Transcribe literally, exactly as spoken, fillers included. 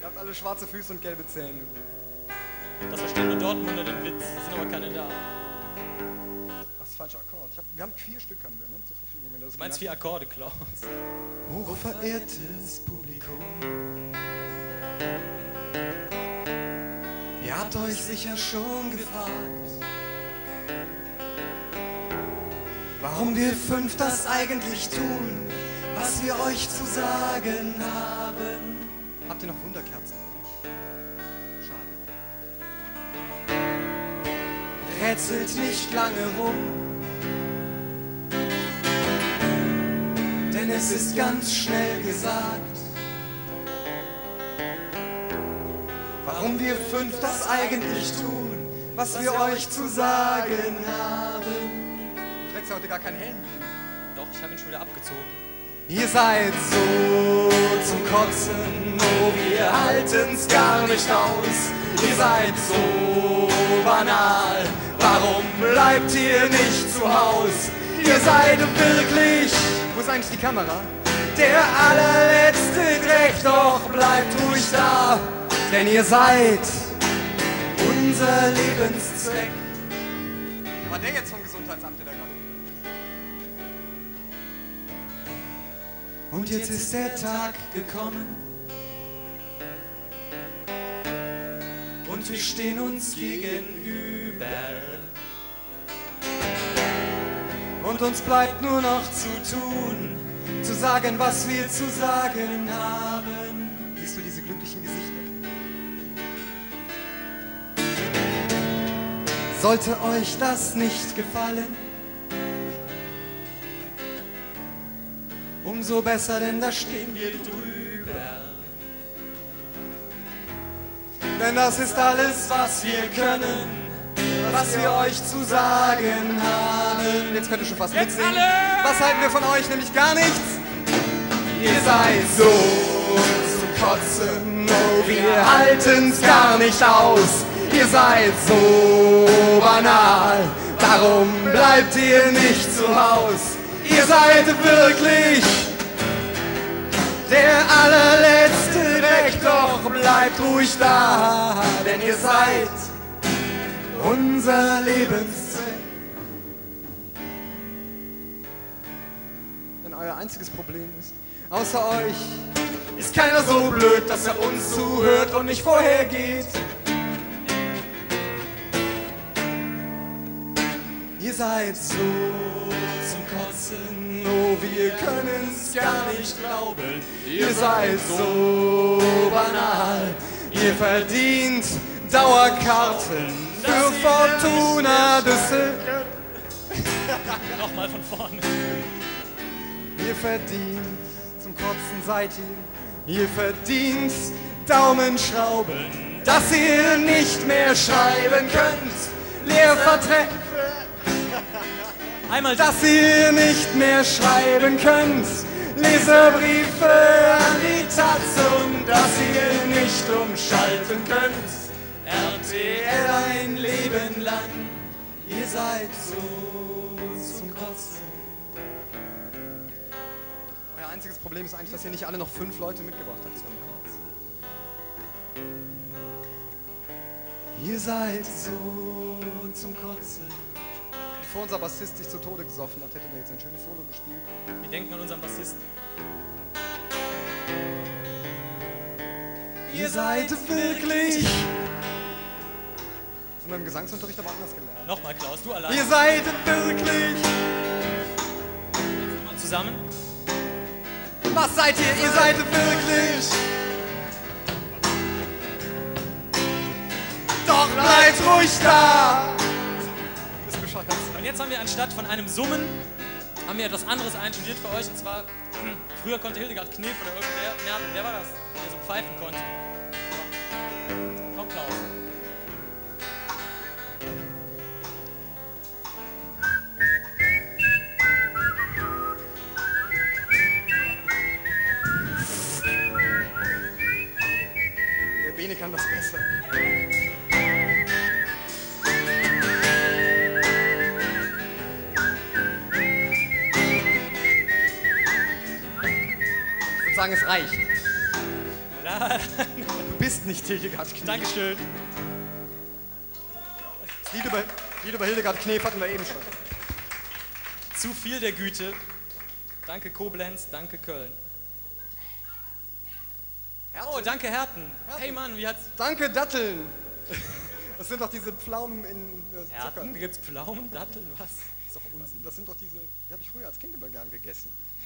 Ihr habt alle schwarze Füße und gelbe Zähne. Das verstehen nur Dortmunder den Witz, es sind aber keine da. Das ist falscher Akkord. Ich hab, wir haben vier Stück haben wir, ne, zur Verfügung. Wenn du, das Du meinst vier Akkorde, Klaus. Hochverehrtes Publikum, ihr habt euch sicher schon gefragt, warum wir fünf das eigentlich tun, was wir euch zu sagen haben. Habt ihr noch Wunderkerzen? Schade. Rätselt nicht lange rum, denn es ist ganz schnell gesagt, warum wir fünf das eigentlich tun, was wir euch zu sagen haben. Du trägst ja heute gar keinen Helm. Doch, ich habe ihn schon wieder abgezogen. Ihr seid so zum Kotzen, oh, wir halten's gar nicht aus. Ihr seid so banal, warum bleibt ihr nicht zu Haus? Ihr seid wirklich, wo ist eigentlich die Kamera? Der allerletzte Dreck, doch bleibt ruhig da, denn ihr seid unser Lebenszweck. War der jetzt vom Gesundheitsamt, der da gerade? Und jetzt ist der Tag gekommen und wir stehen uns gegenüber. Und uns bleibt nur noch zu tun, zu sagen, was wir zu sagen haben. Siehst du diese glücklichen Gesichter? Sollte euch das nicht gefallen, umso besser, denn da stehen wir drüber. Denn das ist alles, was wir können, was wir euch zu sagen haben. Jetzt könnt ihr schon fast mitsingen. Was halten wir von euch? Nämlich gar nichts. Ihr seid so zum Kotzen, oh, wir halten's gar nicht aus. Ihr seid so banal, darum bleibt ihr nicht zu Haus. Ihr seid wirklich der allerletzte Dreck, doch bleibt ruhig da, denn ihr seid unser Lebenszweck. Wenn euer einziges Problem ist, außer euch ist keiner so blöd, dass er uns zuhört und nicht vorher geht. Ihr seid so zum Kotzen, oh, wir können's gar nicht glauben. Ihr seid so banal, ihr verdient Dauerkarten für Fortuna Düsseldorf. Nochmal von vorne. Ihr verdient, zum Kotzen seid ihr, ihr verdient Daumenschrauben, dass ihr nicht mehr schreiben könnt, Lehrverträge. Einmal Dass ihr nicht mehr schreiben könnt, Leserbriefe an die Taz und dass ihr nicht umschalten könnt. R T L ein Leben lang, ihr seid so zum Kotzen. Euer einziges Problem ist eigentlich, dass ihr nicht alle noch fünf Leute mitgebracht habt. Ihr seid so zum Kotzen. Bevor unser Bassist sich zu Tode gesoffen hat, hätte er jetzt ein schönes Solo gespielt. Wir denken an unseren Bassisten. Ihr seid wirklich... Das haben wir im Gesangsunterricht aber anders gelernt. Nochmal, Klaus, du allein. Ihr seid wirklich... Jetzt mal zusammen. Was seid ihr? Ihr seid wirklich... Doch bleibt ruhig da! Und jetzt haben wir anstatt von einem Summen, haben wir etwas anderes einstudiert für euch. Und zwar, früher konnte Hildegard Knef oder irgendwer, wer, wer war das, der so pfeifen konnte? Komm, Klaus. Der Bene kann das besser. Ich würde sagen, es reicht. Da Ja, Du bist nicht Hildegard Knef. Dankeschön. Das Lied über, Lied über Hildegard Knef hatten wir eben schon. Zu viel der Güte. Danke Koblenz, danke Köln. Oh, danke Herten. Hey Mann, wie hat's... Danke Datteln. Das sind doch diese Pflaumen in äh, Zucker. Herten? Gibt's Pflaumen, Datteln, was? Das ist doch Unsinn. Das sind doch diese, die habe ich früher als Kind immer gern gegessen.